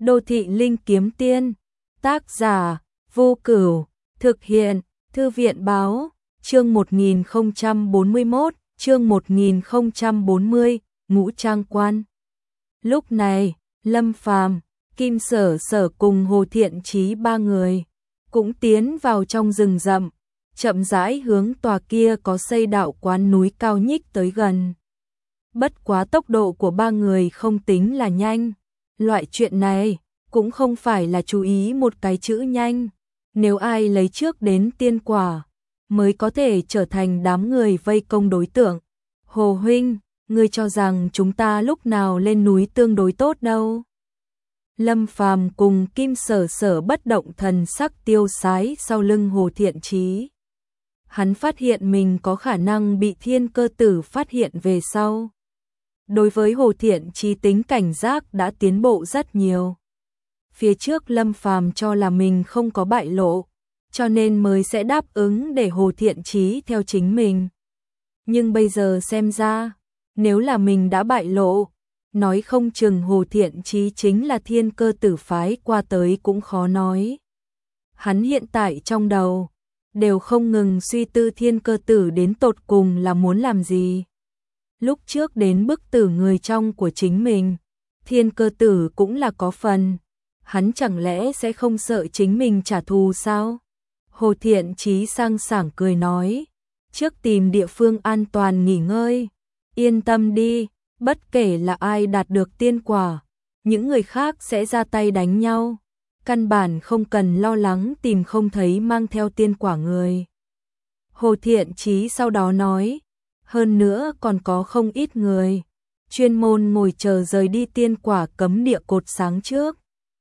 Đô thị linh kiếm tiên, tác giả, Vô Cửu, thực hiện, Thư viện báo, chương 1041, chương 1040, Ngũ Trang Quan. Lúc này, Lâm Phàm, Kim Sở Sở cùng Hồ Thiện Chí ba người cũng tiến vào trong rừng rậm, chậm rãi hướng tòa kia có xây đạo quán núi cao nhích tới gần. Bất quá tốc độ của ba người không tính là nhanh, loại chuyện này cũng không phải là chú ý một cái chữ nhanh, nếu ai lấy trước đến tiên quả mới có thể trở thành đám người vây công đối tượng. Hồ huynh, ngươi cho rằng chúng ta lúc nào lên núi tương đối tốt đâu? Lâm Phàm cùng Kim Sở Sở bất động thần sắc tiêu sái sau lưng Hồ Thiện Chí. Hắn phát hiện mình có khả năng bị Thiên Cơ Tử phát hiện về sau. Đối với Hồ Thiện Chí tính cảnh giác đã tiến bộ rất nhiều. Phía trước Lâm Phàm cho là mình không có bại lộ, cho nên mới sẽ đáp ứng để Hồ Thiện Chí theo chính mình. Nhưng bây giờ xem ra, nếu là mình đã bại lộ, nói không chừng Hồ Thiện Chí chính là Thiên Cơ Tử phái qua tới cũng khó nói. Hắn hiện tại trong đầu đều không ngừng suy tư Thiên Cơ Tử đến tột cùng là muốn làm gì. Lúc trước đến bức tử người trong của chính mình, Thiên Cơ Tử cũng là có phần. Hắn chẳng lẽ sẽ không sợ chính mình trả thù sao? Hồ Thiện Chí sang sảng cười nói, trước tìm địa phương an toàn nghỉ ngơi, yên tâm đi, bất kể là ai đạt được tiên quả, những người khác sẽ ra tay đánh nhau, căn bản không cần lo lắng tìm không thấy mang theo tiên quả người. Hồ Thiện Chí sau đó nói, hơn nữa còn có không ít người chuyên môn ngồi chờ rời đi tiên quả cấm địa cột sáng trước.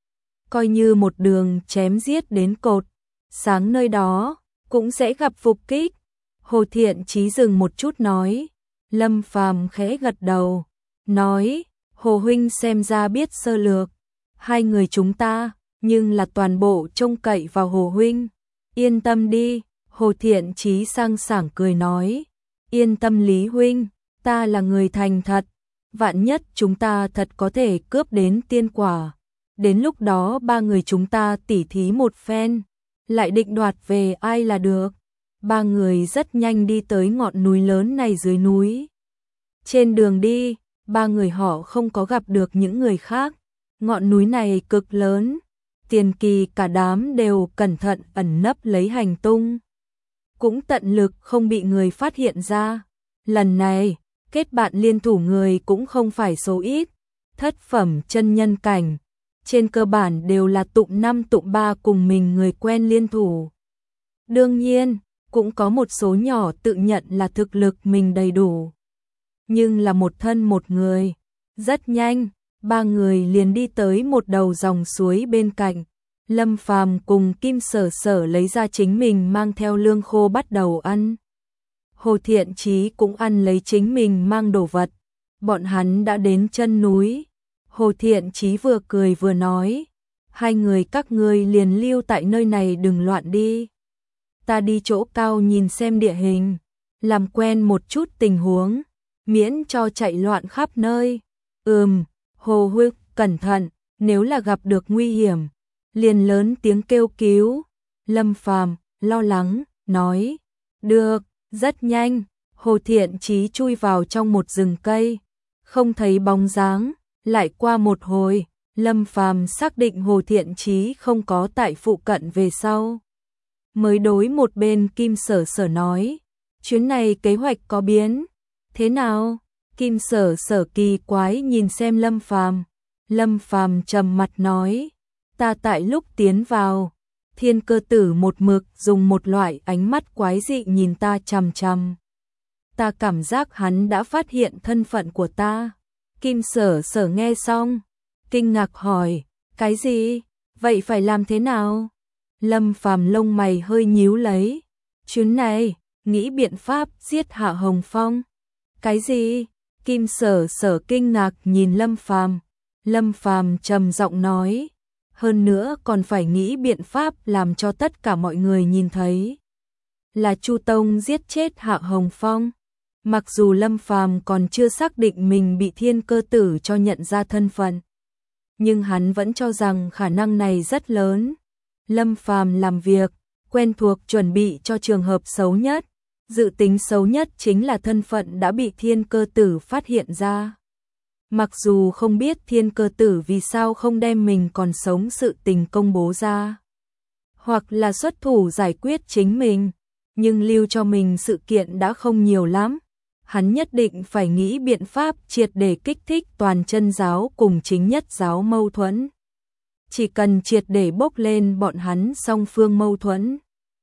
Coi như một đường chém giết đến cột sáng nơi đó, cũng sẽ gặp phục kích. Hồ Thiện Chí dừng một chút nói, Lâm Phàm khẽ gật đầu, nói, Hồ huynh xem ra biết sơ lược, hai người chúng ta, nhưng là toàn bộ trông cậy vào Hồ huynh. Yên tâm đi, Hồ Thiện Chí sang sảng cười nói, yên tâm Lý huynh, ta là người thành thật, vạn nhất chúng ta thật có thể cướp đến tiên quả. Đến lúc đó ba người chúng ta tỉ thí một phen, lại định đoạt về ai là được. Ba người rất nhanh đi tới ngọn núi lớn này dưới núi. Trên đường đi, ba người họ không có gặp được những người khác. Ngọn núi này cực lớn, Tiền Kỳ cả đám đều cẩn thận ẩn nấp lấy hành tung. Cũng tận lực không bị người phát hiện ra. Lần này, kết bạn liên thủ người cũng không phải số ít. Thất phẩm chân nhân cảnh, trên cơ bản đều là tụng 5 tụng 3 cùng mình người quen liên thủ. Đương nhiên, cũng có một số nhỏ tự nhận là thực lực mình đầy đủ. Nhưng là một thân một người. Rất nhanh, ba người liền đi tới một đầu dòng suối bên cạnh. Lâm Phàm cùng Kim Sở Sở lấy ra chính mình mang theo lương khô bắt đầu ăn. Hồ Thiện Chí cũng ăn lấy chính mình mang đồ vật. Bọn hắn đã đến chân núi. Hồ Thiện Chí vừa cười vừa nói, hai người các ngươi liền lưu tại nơi này đừng loạn đi. Ta đi chỗ cao nhìn xem địa hình, làm quen một chút tình huống, miễn cho chạy loạn khắp nơi. Hồ huynh, cẩn thận, nếu là gặp được nguy hiểm, liền lớn tiếng kêu cứu. Lâm Phàm lo lắng, nói, được, rất nhanh, Hồ Thiện Chí chui vào trong một rừng cây, không thấy bóng dáng. Lại qua một hồi, Lâm Phàm xác định Hồ Thiện Chí không có tại phụ cận về sau. Mới đối một bên Kim Sở Sở nói, chuyến này kế hoạch có biến. Thế nào? Kim Sở Sở kỳ quái nhìn xem Lâm Phàm. Lâm Phàm trầm mặt nói, ta tại lúc tiến vào, Thiên Cơ Tử một mực dùng một loại ánh mắt quái dị nhìn ta chằm chằm. Ta cảm giác hắn đã phát hiện thân phận của ta. Kim Sở Sở nghe xong, kinh ngạc hỏi, cái gì? Vậy phải làm thế nào? Lâm Phàm lông mày hơi nhíu lấy, chuyến này, nghĩ biện pháp giết Hạ Hồng Phong. Cái gì? Kim Sở Sở kinh ngạc nhìn Lâm Phàm. Lâm Phàm trầm giọng nói, hơn nữa còn phải nghĩ biện pháp làm cho tất cả mọi người nhìn thấy. Là Chu Tông giết chết Hạ Hồng Phong. Mặc dù Lâm Phàm còn chưa xác định mình bị Thiên Cơ Tử cho nhận ra thân phận, nhưng hắn vẫn cho rằng khả năng này rất lớn. Lâm Phàm làm việc, quen thuộc chuẩn bị cho trường hợp xấu nhất. Dự tính xấu nhất chính là thân phận đã bị Thiên Cơ Tử phát hiện ra. Mặc dù không biết Thiên Cơ Tử vì sao không đem mình còn sống sự tình công bố ra, hoặc là xuất thủ giải quyết chính mình, nhưng lưu cho mình sự kiện đã không nhiều lắm. Hắn nhất định phải nghĩ biện pháp triệt để kích thích toàn chân giáo cùng chính nhất giáo mâu thuẫn. Chỉ cần triệt để bốc lên bọn hắn song phương mâu thuẫn,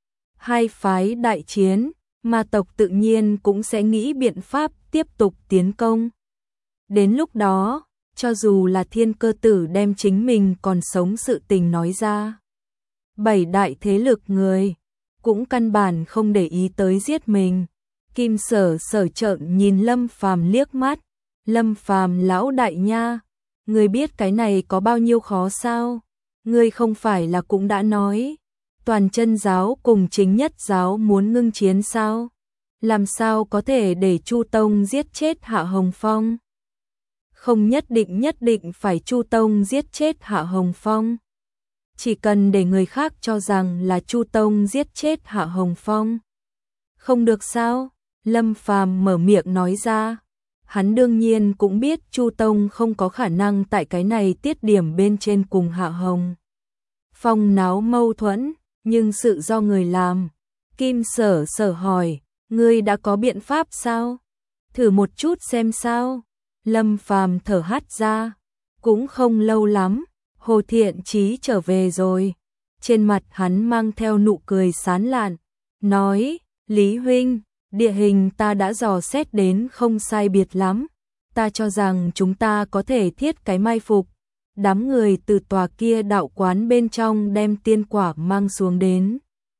hai phái đại chiến, ma tộc tự nhiên cũng sẽ nghĩ biện pháp tiếp tục tiến công. Đến lúc đó, cho dù là Thiên Cơ Tử đem chính mình còn sống sự tình nói ra, 7 đại thế lực người cũng căn bản không để ý tới giết mình. Kim Sở Sở trợn nhìn Lâm Phàm liếc mắt. Lâm Phàm lão đại nha, ngươi biết cái này có bao nhiêu khó sao? Ngươi không phải là cũng đã nói toàn chân giáo cùng chính nhất giáo muốn ngưng chiến sao? Làm sao có thể để Chu Tông giết chết Hạ Hồng Phong? Không nhất định phải Chu Tông giết chết Hạ Hồng Phong. Chỉ cần để người khác cho rằng là Chu Tông giết chết Hạ Hồng Phong. Không được sao? Lâm Phàm mở miệng nói ra. Hắn đương nhiên cũng biết Chu Tông không có khả năng tại cái này tiết điểm bên trên cùng Hạ Hồng Phong náo mâu thuẫn, nhưng sự do người làm. Kim Sở Sở hỏi, ngươi đã có biện pháp sao? Thử một chút xem sao. Lâm Phàm thở hắt ra. Cũng không lâu lắm, Hồ Thiện Chí trở về rồi. Trên mặt hắn mang theo nụ cười sán lạn, nói, Lý huynh, địa hình ta đã dò xét đến không sai biệt lắm. Ta cho rằng chúng ta có thể thiết cái mai phục. Đám người từ tòa kia đạo quán bên trong đem tiên quả mang xuống đến.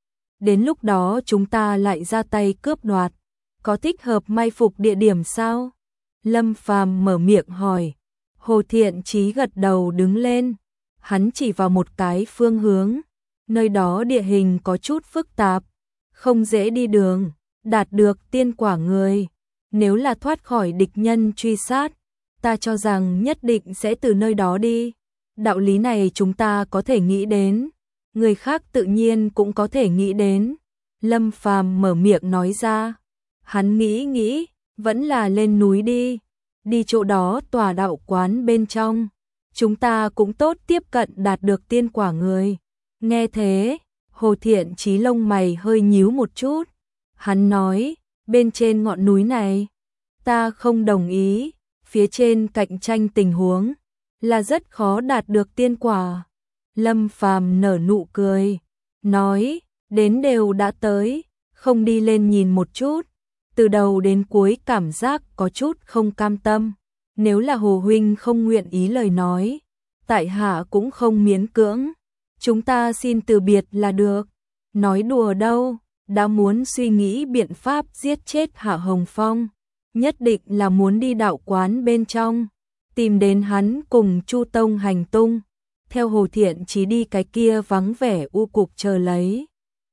Đến lúc đó chúng ta lại ra tay cướp đoạt. Có thích hợp mai phục địa điểm sao? Lâm Phàm mở miệng hỏi. Hồ Thiện Chí gật đầu đứng lên. Hắn chỉ vào một cái phương hướng. Nơi đó địa hình có chút phức tạp, không dễ đi đường, đạt được tiên quả người. Nếu là thoát khỏi địch nhân truy sát, ta cho rằng nhất định sẽ từ nơi đó đi. Đạo lý này chúng ta có thể nghĩ đến, người khác tự nhiên cũng có thể nghĩ đến. Lâm Phàm mở miệng nói ra. Hắn nghĩ, vẫn là lên núi đi. Đi chỗ đó tòa đạo quán bên trong. Chúng ta cũng tốt tiếp cận đạt được tiên quả người. Nghe thế, Hồ Thiện Chí lông mày hơi nhíu một chút. Hắn nói, bên trên ngọn núi này, ta không đồng ý. Phía trên cạnh tranh tình huống, là rất khó đạt được tiên quả. Lâm Phàm nở nụ cười, nói, đến đều đã tới, không đi lên nhìn một chút. Từ đầu đến cuối cảm giác có chút không cam tâm. Nếu là Hồ huynh không nguyện ý lời nói, tại hạ cũng không miễn cưỡng. Chúng ta xin từ biệt là được. Nói đùa đâu, đã muốn suy nghĩ biện pháp giết chết Hạ Hồng Phong, nhất định là muốn đi đạo quán bên trong, tìm đến hắn cùng Chu Tông hành tung, theo Hồ Thiện Chí đi cái kia vắng vẻ u cục chờ lấy.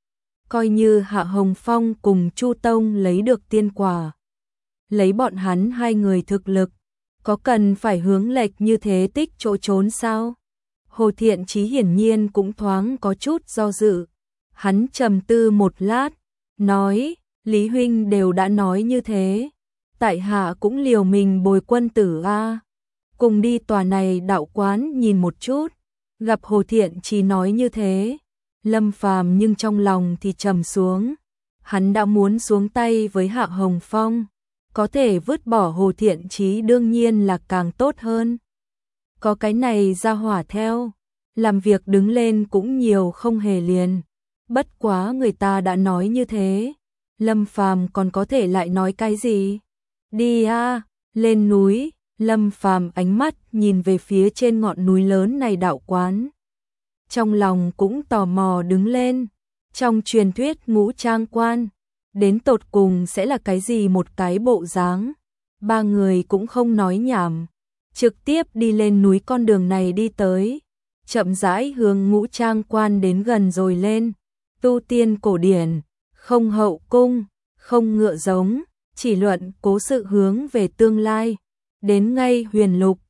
Coi như Hạ Hồng Phong cùng Chu Tông lấy được tiên quả, lấy bọn hắn hai người thực lực, có cần phải hướng lệch như thế tích chỗ trốn sao? Hồ Thiện Chí hiển nhiên cũng thoáng có chút do dự. Hắn trầm tư một lát, nói, Lý huynh đều đã nói như thế, tại hạ cũng liều mình bồi quân tử a, cùng đi tòa này đạo quán nhìn một chút. Gặp Hồ Thiện Chí nói như thế, Lâm Phàm nhưng trong lòng thì trầm xuống. Hắn đã muốn xuống tay với Hạ Hồng Phong, có thể vứt bỏ Hồ Thiện Chí đương nhiên là càng tốt hơn. Có cái này ra hỏa theo, làm việc đứng lên cũng nhiều không hề liền. Bất quá người ta đã nói như thế, Lâm Phàm còn có thể lại nói cái gì? Đi a, lên núi. Lâm Phàm ánh mắt nhìn về phía trên ngọn núi lớn này đạo quán. Trong lòng cũng tò mò đứng lên. Trong truyền thuyết Ngũ Trang Quan, đến tột cùng sẽ là cái gì một cái bộ dáng? Ba người cũng không nói nhảm, trực tiếp đi lên núi con đường này đi tới. Chậm rãi hướng Ngũ Trang Quan đến gần rồi lên. Tu tiên cổ điển, không hậu cung, không ngựa giống, chỉ luận cố sự hướng về tương lai. Đến ngay Huyền Lục,